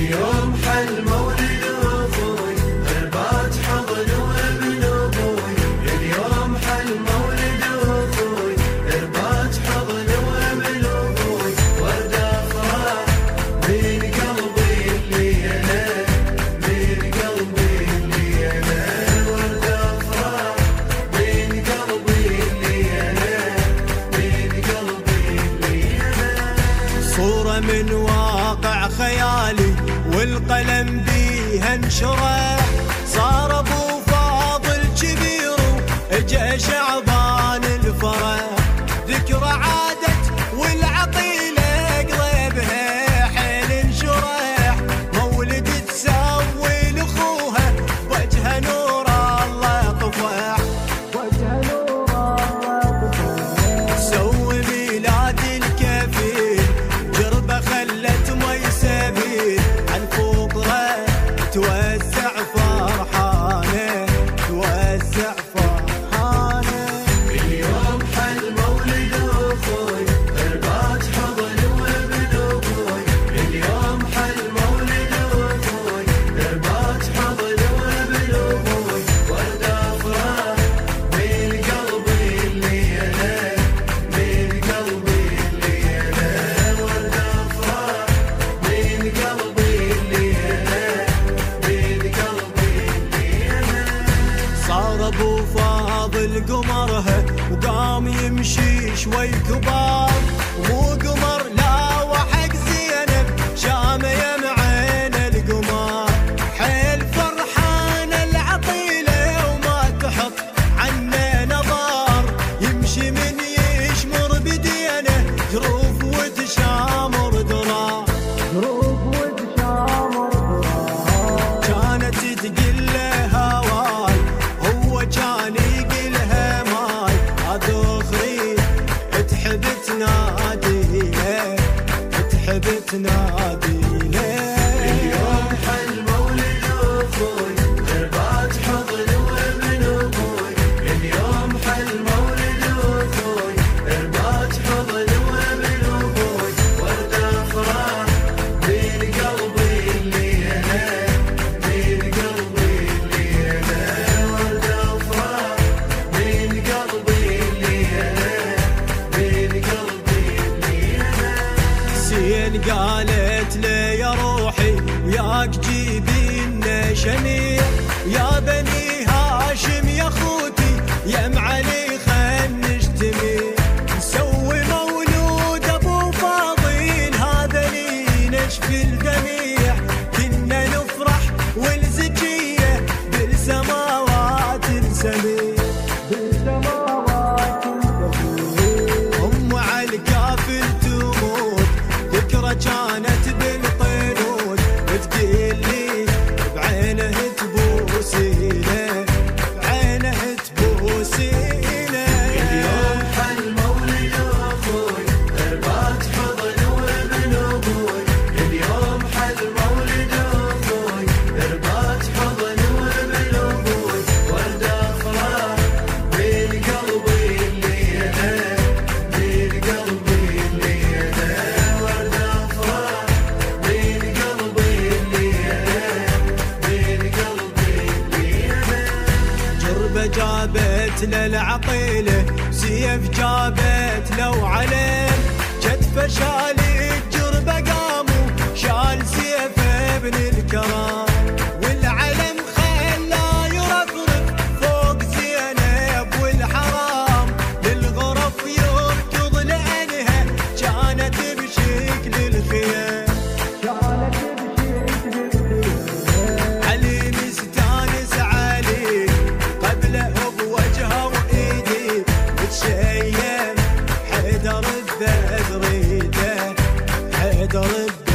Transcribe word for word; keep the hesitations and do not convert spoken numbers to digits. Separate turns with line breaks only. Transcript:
اليوم حل مولد أخوي اربات حضن وابن أبوي. اليوم حل مولد أخوي اربات حضن وابن أبوي. ورد أفراح من قلبي اللي أنا من قلبي اللي أنا. ورد أفراح من قلبي اللي أنا من قلبي اللي أنا.
صورة من واقع خيالي والقلم بيها انشره. صار ابو فاضل كبير وجا شعبان الفرح. ذكرى عادت والعقيله قلبها حيل انشرح. مولد تسوي لاخوها وجه نور الله طفح. وجه نور الله طفح. سوي ميلاد الكفيل جربه خلت مي سبيل. عالفقرة توزع فرحانه توزع فرحانه.
اليوم حل مولد أخوي اربات حضن وابن أبوي. اليوم حل مولد أخوي اربات حضن وابن أبوي. ورد أفراح من قلبي اللي أنا من قلبي اللي أنا. ورد أفراح من قلبي اللي أنا من قلبي اللي أنا.
صار ابو فاضل قمرها وقام يمشي شوي كبار. ومو قمر لا وحق زينب شامه يمعين القمر. حيل فرحانه العطيله وما تحط عنه نظر. يمشي من يشمر بدينه جروف وتشامر درا. جروف وتشامر درا. كانت تقل له هواي هو كان يقلها ماي. اذخري تحب تناديله تحب تناديله.
اليوم حل مولد أخوي اربات حضن وابن أبوي. اليوم حل مولد أخوي اربات حضن وابن أبوي. ورد أفراح من قلبي اللي أنا من قلبي اللي أنا. ورد أفراح من قلبي اللي أنا من قلبي اللي أنا.
زين قالت لي يا روحي وياك جيبي لنا شنيع. يا بني هاشم يا خوتي يا معلي خل نجتمع. نسوي مولود ابو فاضل هذا لي نشفي الجميع. كنا نفرح والزكيه بالسماوات السميع. بالسماوات السميع. ام على الكافل تموت ذكرى كانت بالقنوت. وتقول لي بعينه تبوسيله بعينه تبوسيله.
اليوم حل مولد أخوي اربات حضن وابن أبوي. اليوم حل مولد أخوي اربات حضن وابن أبوي. ورد أفراح من قلبي اللي أنا من قلبي اللي أنا. ورد أفراح من قلبي اللي أنا من قلبي اللي أنا.
جربة جابت للعقيلة سيف جابت لو علم. كتفه شال الجربة قاموا شال سيفه ابن الكرام. والعلم خلا يرفرف فوق زينب والحرام. للغرف يركض لأنها كانت بشكل الخيام. كانت بشكل الخيام. علي مستانس علي قبله بوجهه وايدي متشيم. حيدر الذريده حيدر